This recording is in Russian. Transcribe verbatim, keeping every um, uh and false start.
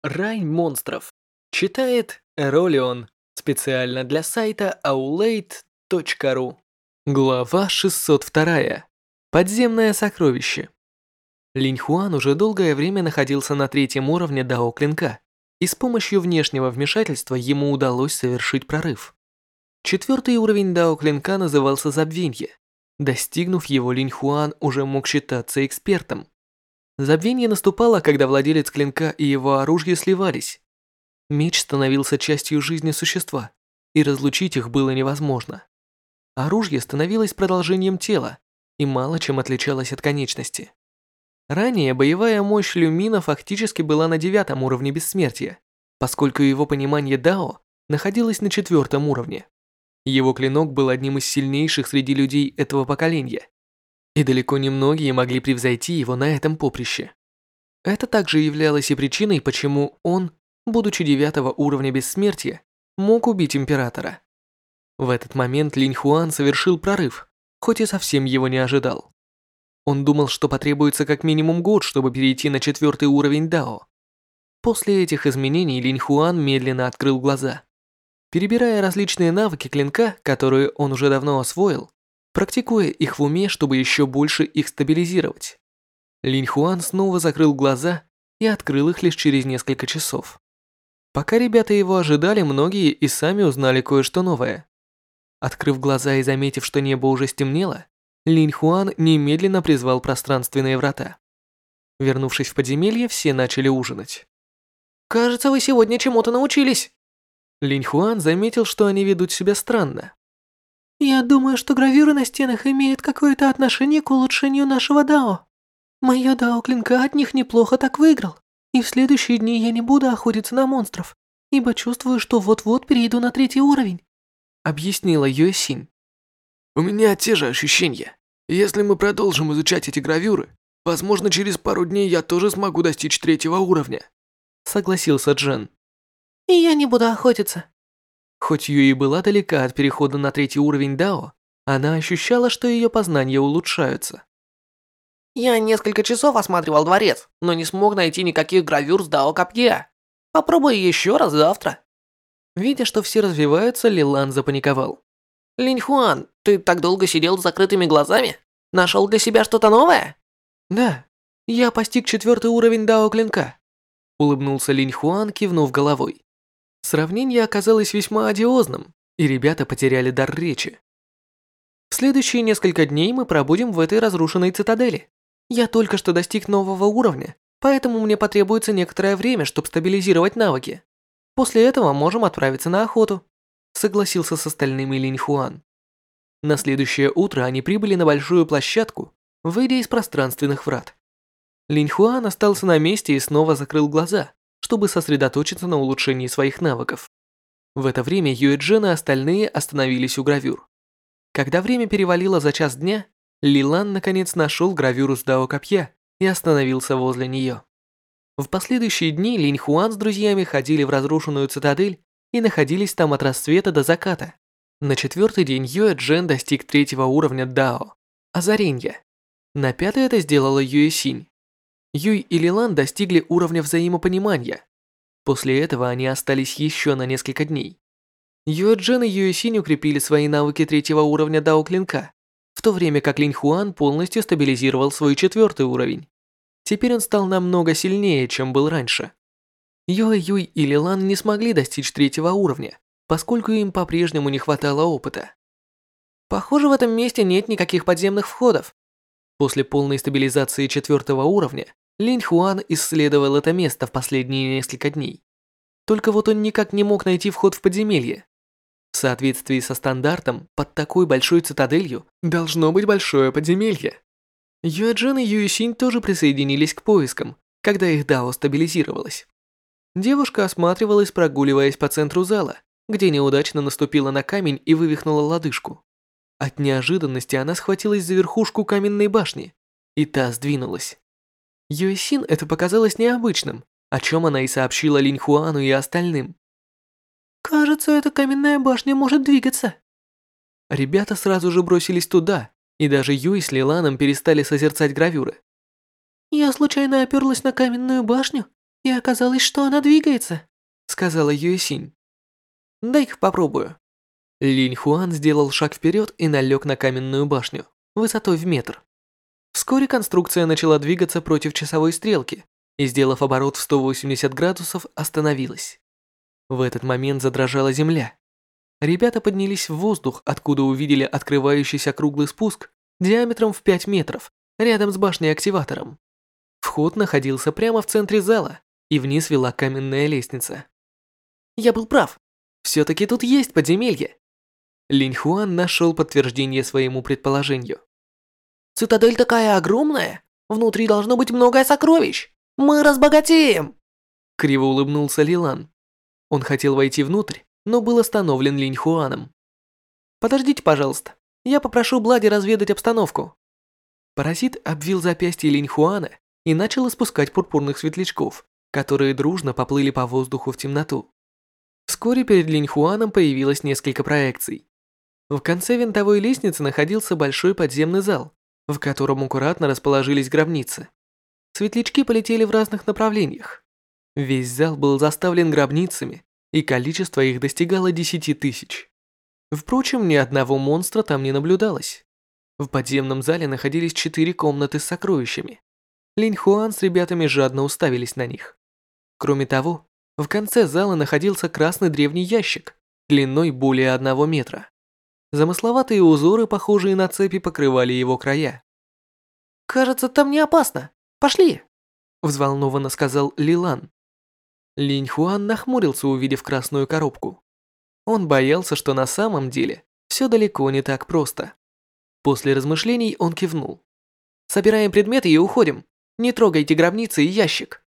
Рай монстров. Читает Эролион. Специально для сайта аулейт точка ру. Глава шестьсот два. Подземное сокровище. Линь Хуан уже долгое время находился на третьем уровне Дао Клинка, и с помощью внешнего вмешательства ему удалось совершить прорыв. Четвертый уровень Дао Клинка назывался Забвенье. Достигнув его, Линь Хуан уже мог считаться экспертом. Забвенье наступало, когда владелец клинка и его оружие сливались. Меч становился частью жизни существа, и разлучить их было невозможно. Оружие становилось продолжением тела и мало чем отличалось от конечности. Ранее боевая мощь Люмина фактически была на девятом уровне бессмертия, поскольку его понимание Дао находилось на четвертом уровне. Его клинок был одним из сильнейших среди людей этого поколения, и далеко не многие могли превзойти его на этом поприще. Это также являлось и причиной, почему он, будучи девятого уровня бессмертия, мог убить императора. В этот момент Линь Хуан совершил прорыв, хоть и совсем его не ожидал. Он думал, что потребуется как минимум год, чтобы перейти на четвертый уровень Дао. После этих изменений Линь Хуан медленно открыл глаза. Перебирая различные навыки клинка, которые он уже давно освоил, практикуя их в уме, чтобы еще больше их стабилизировать, Линь Хуан снова закрыл глаза и открыл их лишь через несколько часов. Пока ребята его ожидали, многие и сами узнали кое-что новое. Открыв глаза и заметив, что небо уже стемнело, Линь Хуан немедленно призвал пространственные врата. Вернувшись в подземелье, все начали ужинать. «Кажется, вы сегодня чему-то научились!» Линь Хуан заметил, что они ведут себя странно. «Я думаю, что гравюры на стенах имеют какое-то отношение к улучшению нашего дао. Моё дао клинка от них неплохо так выиграл, и в следующие дни я не буду охотиться на монстров, ибо чувствую, что вот-вот перейду на третий уровень», объяснила Юэ Синь. «У меня те же ощущения. Если мы продолжим изучать эти гравюры, возможно, через пару дней я тоже смогу достичь третьего уровня», согласился Джен. «И я не буду охотиться». Хоть Юи была далека от перехода на третий уровень Дао, она ощущала, что ее познания улучшаются. «Я несколько часов осматривал дворец, но не смог найти никаких гравюр с Дао Копья. Попробую еще раз завтра». Видя, что все развиваются, Лилан запаниковал. «Линь Хуан, ты так долго сидел с закрытыми глазами? Нашел для себя что-то новое?» «Да, я постиг четвертый уровень Дао Клинка», улыбнулся Линь Хуан, кивнув головой. Сравнение оказалось весьма одиозным, и ребята потеряли дар речи. В следующие несколько дней мы пробудем в этой разрушенной цитадели. Я только что достиг нового уровня, поэтому мне потребуется некоторое время, чтобы стабилизировать навыки. После этого можем отправиться на охоту», согласился с остальными Линь Хуан. На следующее утро они прибыли на большую площадку, выйдя из пространственных врат. Линь Хуан остался на месте и снова закрыл глаза, чтобы сосредоточиться на улучшении своих навыков. В это время Юэ Джен и остальные остановились у гравюр. Когда время перевалило за час дня, Лилан наконец нашел гравюру с Дао Копья и остановился возле нее. В последующие дни Линь Хуан с друзьями ходили в разрушенную цитадель и находились там от рассвета до заката. На четвертый день Юэ Джен достиг третьего уровня Дао – Озаренья. На пятый это сделала Юэ Синь. Юй и Лилан достигли уровня взаимопонимания. После этого они остались еще на несколько дней. Юэ Джен и Юэ Синь укрепили свои навыки третьего уровня Дао Клинка, в то время как Линь Хуан полностью стабилизировал свой четвертый уровень. Теперь он стал намного сильнее, чем был раньше. Юэ Юй и Лилан не смогли достичь третьего уровня, поскольку им по-прежнему не хватало опыта. «Похоже, в этом месте нет никаких подземных входов». После полной стабилизации четвертого уровня Линь Хуан исследовал это место в последние несколько дней. Только вот он никак не мог найти вход в подземелье. В соответствии со стандартом, под такой большой цитаделью должно быть большое подземелье. Юэ Джен и Юэ Синь тоже присоединились к поискам, когда их дао стабилизировалось. Девушка осматривалась, прогуливаясь по центру зала, где неудачно наступила на камень и вывихнула лодыжку. От неожиданности она схватилась за верхушку каменной башни, и та сдвинулась. Юэ Синь это показалось необычным, о чем она и сообщила Линь Хуану и остальным. «Кажется, эта каменная башня может двигаться». Ребята сразу же бросились туда, и даже Юй с Лиланом перестали созерцать гравюры. «Я случайно оперлась на каменную башню и оказалось, что она двигается», — сказала Юэсинь. «Дай-ка попробую». Линь Хуан сделал шаг вперед и налег на каменную башню, высотой в метр. Вскоре конструкция начала двигаться против часовой стрелки и, сделав оборот в сто восемьдесят градусов, остановилась. В этот момент задрожала земля. Ребята поднялись в воздух, откуда увидели открывающийся круглый спуск диаметром в пять метров, рядом с башней-активатором. Вход находился прямо в центре зала, и вниз вела каменная лестница. «Я был прав. Все-таки тут есть подземелье». Линь Хуан нашел подтверждение своему предположению. «Цитадель такая огромная, внутри должно быть много сокровищ. Мы разбогатеем!» Криво улыбнулся Лилан. Он хотел войти внутрь, но был остановлен Линь Хуаном. «Подождите, пожалуйста. Я попрошу Блади разведать обстановку». Паразит обвил запястье Линь Хуана и начал испускать пурпурных светлячков, которые дружно поплыли по воздуху в темноту. Вскоре перед Линь Хуаном появилось несколько проекций. В конце винтовой лестницы находился большой подземный зал, в котором аккуратно расположились гробницы. Светлячки полетели в разных направлениях. Весь зал был заставлен гробницами, и количество их достигало десяти тысяч. Впрочем, ни одного монстра там не наблюдалось. В подземном зале находились четыре комнаты с сокровищами. Линь Хуан с ребятами жадно уставились на них. Кроме того, в конце зала находился красный древний ящик, длиной более одного метра. Замысловатые узоры, похожие на цепи, покрывали его края. «Кажется, там не опасно. Пошли!» – взволнованно сказал Лилан. Линь Хуан нахмурился, увидев красную коробку. Он боялся, что на самом деле все далеко не так просто. После размышлений он кивнул. «Собираем предметы и уходим. Не трогайте гробницы и ящик».